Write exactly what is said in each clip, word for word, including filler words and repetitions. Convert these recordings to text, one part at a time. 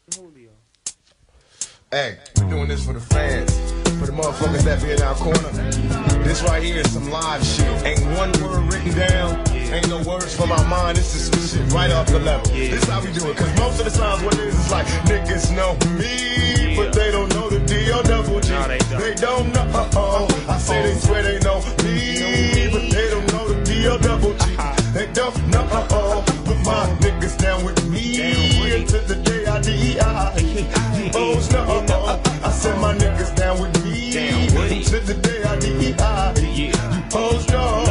Hey, we're doing this for the fans, for the motherfuckers that be in our corner. This right here is some live shit. Ain't one word written down, ain't no words from our mind. This is some shit right off the level. This is how we do it, cause most of the times what it is is like, niggas know me, but they don't know the D O double G. They don't know, uh-oh. I say they swear they know me, but they don't know the D O double G. They don't know, uh-oh. But my niggas down with me until the day I D I. You hoes know, uh-oh. I said my niggas down with me until the day I D I. You hoes know.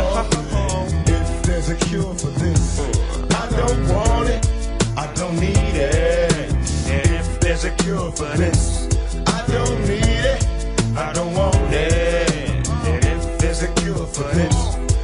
If there's a cure for this, I don't want it, I don't need it. And if there's a cure for this, I don't need it, I don't want it. And if there's a cure for this,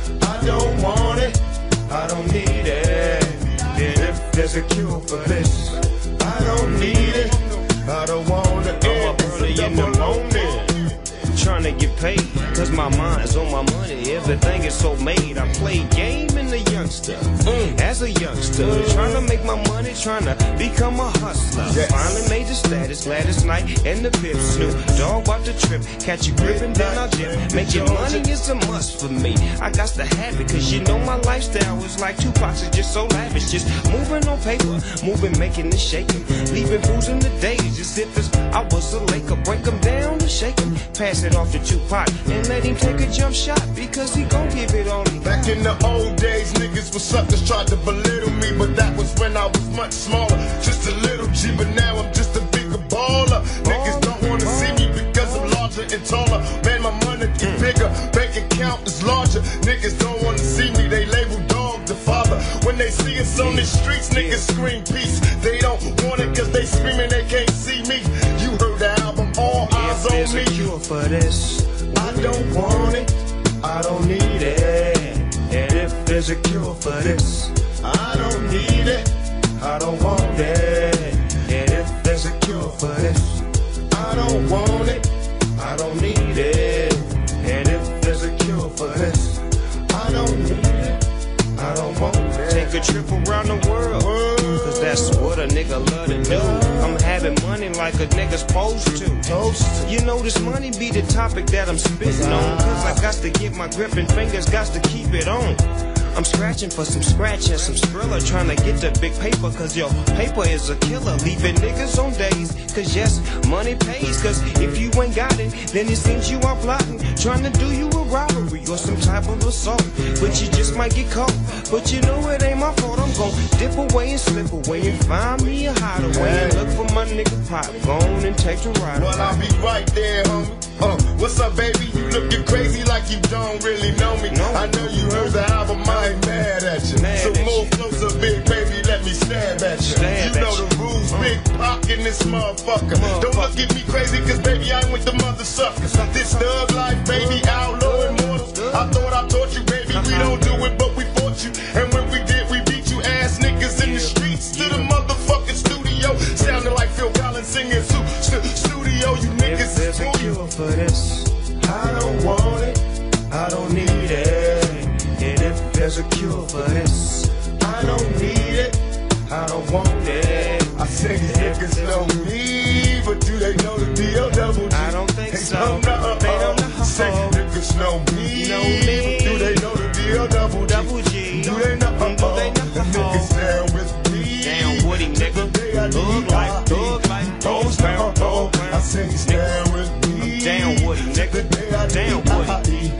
I don't want it, I don't need it. And if there's a cure for this, I don't need it, I don't want it. I'm up early in the morning, trying to get paid, cause my mind's on my money. Everything is so made. I play game in the youngster, mm. as a youngster, mm. trying to make my money, trying to become a hustler. Yes. Finally made the status, Gladys Knight and the Pip Snoop Dogg about the trip, catch you gripping, then I'll dip. Making money is a must for me. I got to have it, cause you know my lifestyle is like Tupac's, is just so lavish. Just moving on paper, moving, making it shaking, leaving fools in the days. Just if it's, I was a Laker, break them down and shake them, pass it off to Tupac and let him take a jump shot, because he gon' give it on me. Back in the old days, niggas was suckers, tried to belittle me, but that was when I was much smaller, just a little G. But now I'm just a bigger baller. Niggas don't wanna see me because I'm larger and taller. Man, my money get bigger, bank account is larger. Niggas don't wanna see me, they label dog the father. When they see us on the streets, niggas scream peace. They don't want it cause they screaming they can't see me. You heard the album, All Eyes on Me. If there's a cure for this, I don't want it, I don't need it. and if there's a cure for this, I don't need it, I don't want it. and if there's a cure for this, I don't want it, I don't need it. and if there's a cure for this, I don't need it, I don't want it. take a trip around the world, cause that's what a nigga love to do. I'm having money like a nigga's supposed to. You know this money be the topic that I'm spitting on, cause I got to get my grip and fingers got to keep it on. I'm scratching for some scratch and some Skrilla, trying to get the big paper, cause yo, paper is a killer, leaving niggas on days, cause yes, money pays, cause if you ain't got it, then it seems you are plotting, trying to do you a robbery or some type of assault, but you just might get caught, but you know it ain't my fault. I'm gon' dip away and slip away and find me a hideaway and look for my nigga Pop, go on and take the ride. Well, I'll be right there, homie. Uh, what's up, baby? You looking crazy like you don't really know me. No. I know you heard the album, I ain't mad at you. Mad so at move you. closer, big baby, let me stab at you. Stab you know at the you. rules, Uh. big Pac in this motherfucker. motherfucker. Don't look at me crazy, cause baby, I ain't with the mother suckers. This thug life, baby, outlaw immortals. I thought I taught you, baby, we don't do it, but we fought you. And when we did, we beat you ass niggas in the streets to the motherfucking studio. Sounding like Phil Collins singing su stu studio, you niggas If there's a cure for this, I don't want it, I don't need it. and if there's a cure for this, I don't need it, I don't want it. I say these niggas know me, but do they know the D O double G? I don't think they so. Don't know. They don't know. Say niggas know me, Know me. but do they know the D O double G? Double G. Do they know? Do they know? The niggas down with me. Down with him, nigga. Thug life, thug life, dog pound, dog pound. I say he's down with me. Down with him, nigga. Down with him.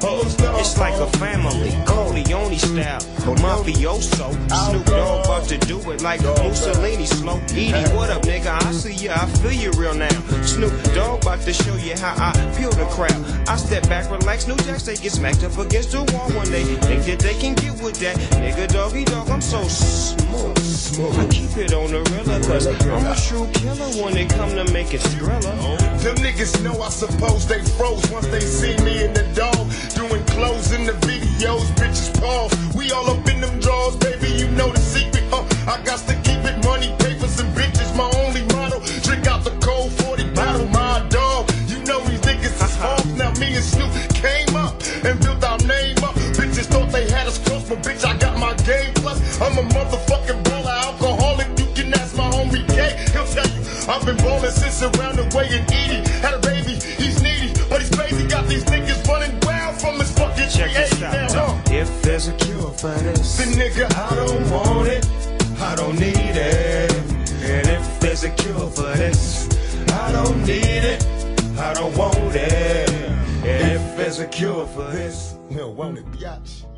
It's like a family, Corleone style, mafioso. Snoop Dogg about to do it like Mussolini slow. Edie, what up, nigga? I see ya, I feel you real now. Snoop Dogg about to show you how I peel the crowd. I step back, relax, New Jack, they get smacked up against the wall when they think that they can get with that. Nigga, doggy dog, I'm so smooth. I keep it on the real, cause I'm a true killer when it come to making thriller. Them niggas know I suppose they froze once they see me in the dog doing clothes in the videos, bitches pause. We all up in them drawers, baby, you know the secret. Uh, I got to keep it, money, papers, and bitches, my only motto. Drink out the cold forty bottle, my dog. You know these niggas is hoes. Now me and Snoop came up and built our name up. Bitches thought they had us close, but bitch, I got my game plus. I'm a motherfucking baller, alcoholic. You can ask my homie K, he'll tell you I've been ballin' since around the way in Edie. Had a baby, he's needy, but he's crazy. Got these niggas running wild from his fucking Check this out. now, huh? If there's a cure for this, then nigga, I don't want it, I don't need it. and if there's a cure for this, I don't need it, I don't want it. and if there's a cure for this, We don't want it, biatch.